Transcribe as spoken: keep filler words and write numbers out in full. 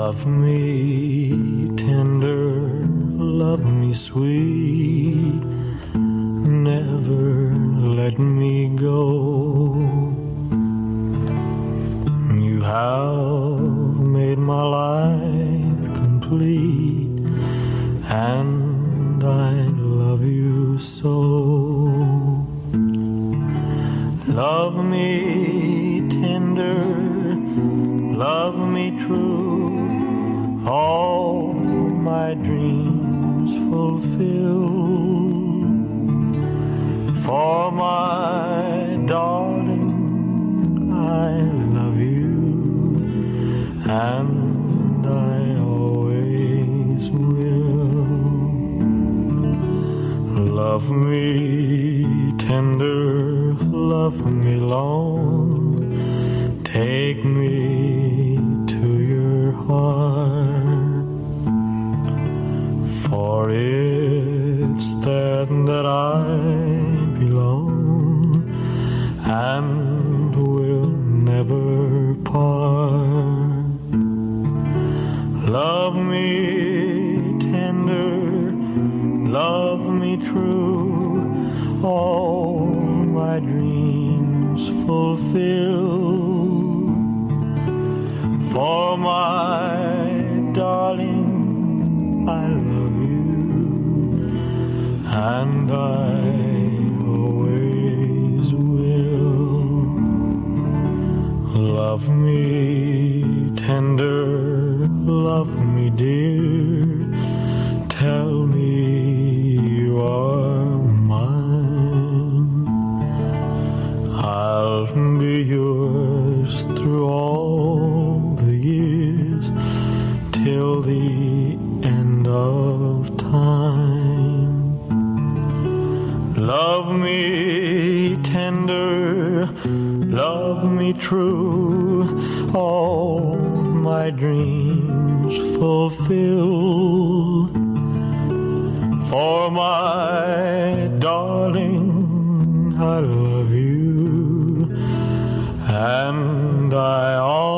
Love me tender, love me sweet, never let me go. You have made my life complete, and I love you so. Love me tender, love me true, all my dreams fulfill. For my darling, I love you, and I always will. Love me tender, love me long, take me to your heart, for it's there that I belong and will never part. Love me tender, love me true, all my dreams fulfill. For my darling, I love you, and I always will. Love me tender, love me dear, tell me you are mine. I'll be yours through all the years, till the end of time. Love me tender, love me true, all my dreams fulfill. For my darling, I love you, and I always